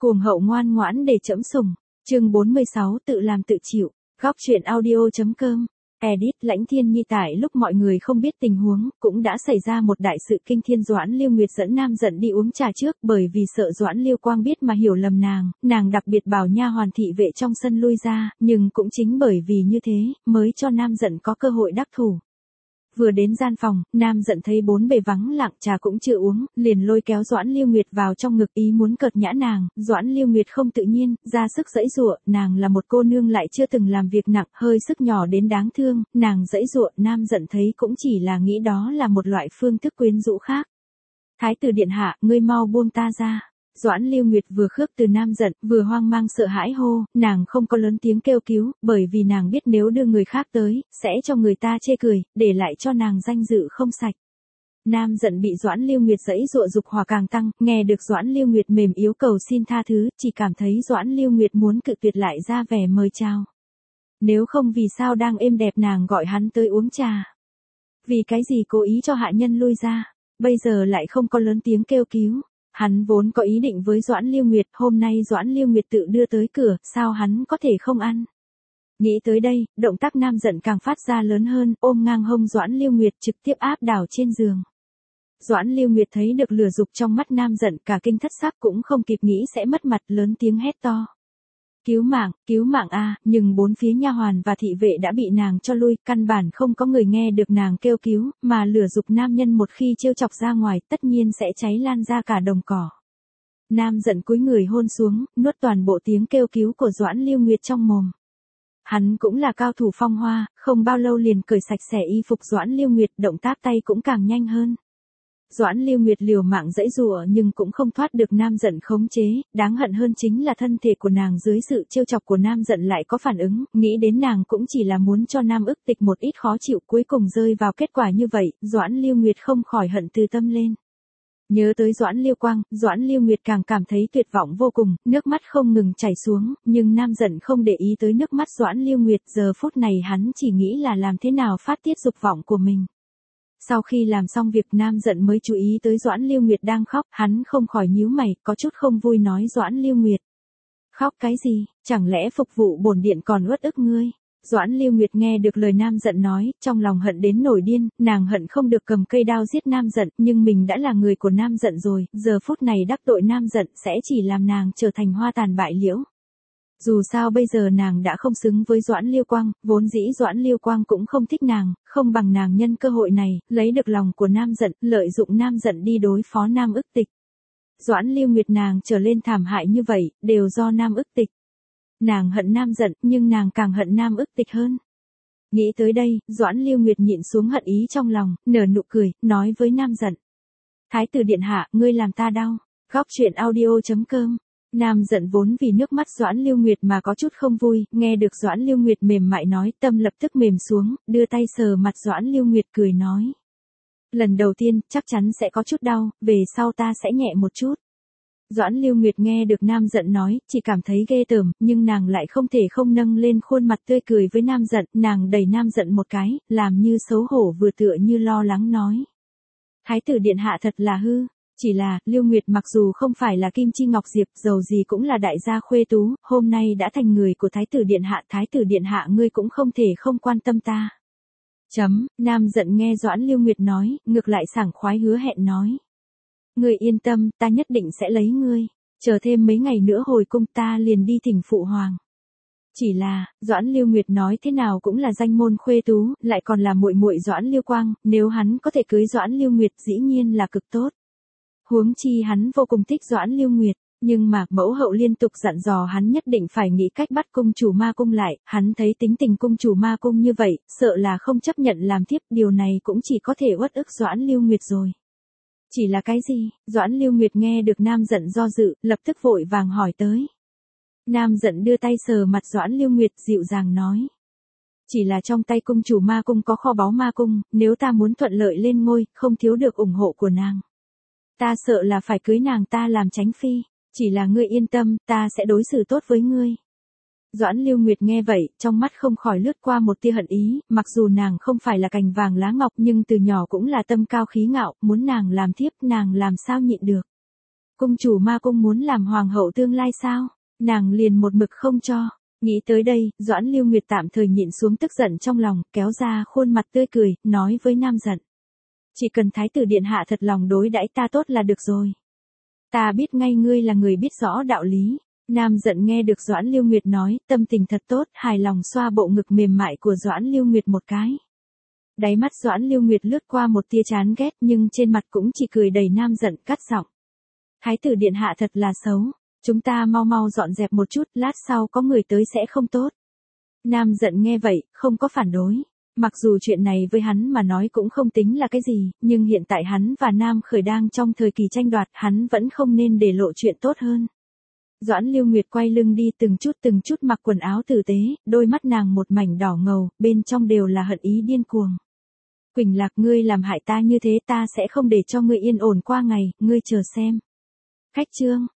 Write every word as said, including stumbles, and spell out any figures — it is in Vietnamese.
Cuồng hậu ngoan ngoãn để trẫm sủng. Chương bốn mươi sáu tự làm tự chịu. Góc truyện audio.com. Edit Lãnh Thiên Nhi. Tại lúc mọi người không biết tình huống, cũng đã xảy ra một đại sự kinh thiên. Doãn Lưu Nguyệt dẫn Nam Dận đi uống trà trước, bởi vì sợ Doãn Lưu Quang biết mà hiểu lầm nàng, nàng đặc biệt bảo nha hoàn thị vệ trong sân lui ra, nhưng cũng chính bởi vì như thế, mới cho Nam Dận có cơ hội đắc thủ. Vừa đến gian phòng, Nam Dận thấy bốn bề vắng lặng, trà cũng chưa uống, liền lôi kéo Doãn Lưu Nguyệt vào trong ngực, ý muốn cợt nhã nàng. Doãn Lưu Nguyệt không tự nhiên, ra sức giãy giụa, nàng là một cô nương lại chưa từng làm việc nặng, hơi sức nhỏ đến đáng thương, nàng giãy giụa, Nam Dận thấy cũng chỉ là nghĩ đó là một loại phương thức quyến rũ khác. Thái tử điện hạ, ngươi mau buông ta ra. Doãn Lưu Nguyệt vừa khước từ Nam Dận, vừa hoang mang sợ hãi hô, nàng không có lớn tiếng kêu cứu, bởi vì nàng biết nếu đưa người khác tới, sẽ cho người ta chê cười, để lại cho nàng danh dự không sạch. Nam Dận bị Doãn Lưu Nguyệt giãy giụa dục hỏa càng tăng, nghe được Doãn Lưu Nguyệt mềm yếu cầu xin tha thứ, chỉ cảm thấy Doãn Lưu Nguyệt muốn cự tuyệt lại ra vẻ mời chào. Nếu không vì sao đang êm đẹp nàng gọi hắn tới uống trà? Vì cái gì cố ý cho hạ nhân lui ra, bây giờ lại không có lớn tiếng kêu cứu? Hắn vốn có ý định với Doãn Lưu Nguyệt, hôm nay Doãn Lưu Nguyệt tự đưa tới cửa, sao hắn có thể không ăn? Nghĩ tới đây, động tác Nam Dận càng phát ra lớn hơn, ôm ngang hông Doãn Lưu Nguyệt trực tiếp áp đảo trên giường. Doãn Lưu Nguyệt thấy được lửa dục trong mắt Nam Dận, cả kinh thất sắc, cũng không kịp nghĩ sẽ mất mặt, lớn tiếng hét to. Cứu mạng, cứu mạng a! Nhưng bốn phía nha hoàn và thị vệ đã bị nàng cho lui, căn bản không có người nghe được nàng kêu cứu, mà lửa dục nam nhân một khi trêu chọc ra ngoài, tất nhiên sẽ cháy lan ra cả đồng cỏ. Nam Dận cúi người hôn xuống, nuốt toàn bộ tiếng kêu cứu của Doãn Lưu Nguyệt trong mồm. Hắn cũng là cao thủ phong hoa, không bao lâu liền cởi sạch sẽ y phục Doãn Lưu Nguyệt, động tác tay cũng càng nhanh hơn. Doãn Lưu Nguyệt liều mạng giãy giụa nhưng cũng không thoát được Nam Dận khống chế, đáng hận hơn chính là thân thể của nàng dưới sự trêu chọc của Nam Dận lại có phản ứng, nghĩ đến nàng cũng chỉ là muốn cho Nam Ức Tịch một ít khó chịu, cuối cùng rơi vào kết quả như vậy, Doãn Lưu Nguyệt không khỏi hận từ tâm lên. Nhớ tới Doãn Lưu Quang, Doãn Lưu Nguyệt càng cảm thấy tuyệt vọng vô cùng, nước mắt không ngừng chảy xuống, nhưng Nam Dận không để ý tới nước mắt Doãn Lưu Nguyệt, giờ phút này hắn chỉ nghĩ là làm thế nào phát tiết dục vọng của mình. Sau khi làm xong việc, Nam Dận mới chú ý tới Doãn Lưu Nguyệt đang khóc, hắn không khỏi nhíu mày, có chút không vui nói Doãn Lưu Nguyệt. Khóc cái gì, chẳng lẽ phục vụ bổn điện còn uất ức ngươi? Doãn Lưu Nguyệt nghe được lời Nam Dận nói, trong lòng hận đến nổi điên, nàng hận không được cầm cây đao giết Nam Dận, nhưng mình đã là người của Nam Dận rồi, giờ phút này đắc tội Nam Dận sẽ chỉ làm nàng trở thành hoa tàn bại liễu. Dù sao bây giờ nàng đã không xứng với Doãn Lưu Quang, vốn dĩ Doãn Lưu Quang cũng không thích nàng, không bằng nàng nhân cơ hội này, lấy được lòng của Nam Dận, lợi dụng Nam Dận đi đối phó Nam Ức Tịch. Doãn Lưu Nguyệt nàng trở lên thảm hại như vậy, đều do Nam Ức Tịch. Nàng hận Nam Dận, nhưng nàng càng hận Nam Ức Tịch hơn. Nghĩ tới đây, Doãn Lưu Nguyệt nhịn xuống hận ý trong lòng, nở nụ cười, nói với Nam Dận. Thái tử điện hạ, ngươi làm ta đau. Góc truyện audio.com. Nam Dận vốn vì nước mắt Doãn Lưu Nguyệt mà có chút không vui, nghe được Doãn Lưu Nguyệt mềm mại nói, tâm lập tức mềm xuống, đưa tay sờ mặt Doãn Lưu Nguyệt cười nói. Lần đầu tiên, chắc chắn sẽ có chút đau, về sau ta sẽ nhẹ một chút. Doãn Lưu Nguyệt nghe được Nam Dận nói, chỉ cảm thấy ghê tởm, nhưng nàng lại không thể không nâng lên khuôn mặt tươi cười với Nam Dận, nàng đẩy Nam Dận một cái, làm như xấu hổ vừa tựa như lo lắng nói. Thái tử điện hạ thật là hư. Chỉ là, Lưu Nguyệt mặc dù không phải là Kim Chi Ngọc Diệp, dầu gì cũng là đại gia khuê tú, hôm nay đã thành người của Thái tử điện hạ, Thái tử điện hạ ngươi cũng không thể không quan tâm ta. Chấm, Nam Dận nghe Doãn Lưu Nguyệt nói, ngược lại sảng khoái hứa hẹn nói. Ngươi yên tâm, ta nhất định sẽ lấy ngươi, chờ thêm mấy ngày nữa hồi cung ta liền đi thỉnh phụ hoàng. Chỉ là, Doãn Lưu Nguyệt nói thế nào cũng là danh môn khuê tú, lại còn là muội muội Doãn Lưu Quang, nếu hắn có thể cưới Doãn Lưu Nguyệt dĩ nhiên là cực tốt. Huống chi hắn vô cùng thích Doãn Lưu Nguyệt, nhưng mà mẫu hậu liên tục dặn dò hắn nhất định phải nghĩ cách bắt cung chủ ma cung lại, hắn thấy tính tình cung chủ ma cung như vậy, sợ là không chấp nhận làm tiếp, điều này cũng chỉ có thể uất ức Doãn Lưu Nguyệt rồi. Chỉ là cái gì? Doãn Lưu Nguyệt nghe được Nam Dận do dự, lập tức vội vàng hỏi tới. Nam Dận đưa tay sờ mặt Doãn Lưu Nguyệt dịu dàng nói. Chỉ là trong tay cung chủ ma cung có kho báu ma cung, nếu ta muốn thuận lợi lên ngôi, không thiếu được ủng hộ của nàng. Ta sợ là phải cưới nàng ta làm chánh phi, chỉ là ngươi yên tâm, ta sẽ đối xử tốt với ngươi. Doãn Lưu Nguyệt nghe vậy, trong mắt không khỏi lướt qua một tia hận ý, mặc dù nàng không phải là cành vàng lá ngọc nhưng từ nhỏ cũng là tâm cao khí ngạo, muốn nàng làm thiếp nàng làm sao nhịn được. Cung chủ ma cung muốn làm hoàng hậu tương lai sao? Nàng liền một mực không cho. Nghĩ tới đây, Doãn Lưu Nguyệt tạm thời nhịn xuống tức giận trong lòng, kéo ra khuôn mặt tươi cười, nói với Nam Dận. Chỉ cần thái tử điện hạ thật lòng đối đãi ta tốt là được rồi. Ta biết ngay ngươi là người biết rõ đạo lý. Nam Dận nghe được Doãn Lưu Nguyệt nói, tâm tình thật tốt, hài lòng xoa bộ ngực mềm mại của Doãn Lưu Nguyệt một cái. Đáy mắt Doãn Lưu Nguyệt lướt qua một tia chán ghét nhưng trên mặt cũng chỉ cười đầy Nam Dận cắt giọng. Thái tử điện hạ thật là xấu. Chúng ta mau mau dọn dẹp một chút, lát sau có người tới sẽ không tốt. Nam Dận nghe vậy, không có phản đối. Mặc dù chuyện này với hắn mà nói cũng không tính là cái gì, nhưng hiện tại hắn và Nam Khởi đang trong thời kỳ tranh đoạt, hắn vẫn không nên để lộ chuyện tốt hơn. Doãn Lưu Nguyệt quay lưng đi từng chút từng chút mặc quần áo tử tế, đôi mắt nàng một mảnh đỏ ngầu, bên trong đều là hận ý điên cuồng. Quỳnh Lạc, ngươi làm hại ta như thế, ta sẽ không để cho ngươi yên ổn qua ngày, ngươi chờ xem. Khách trương,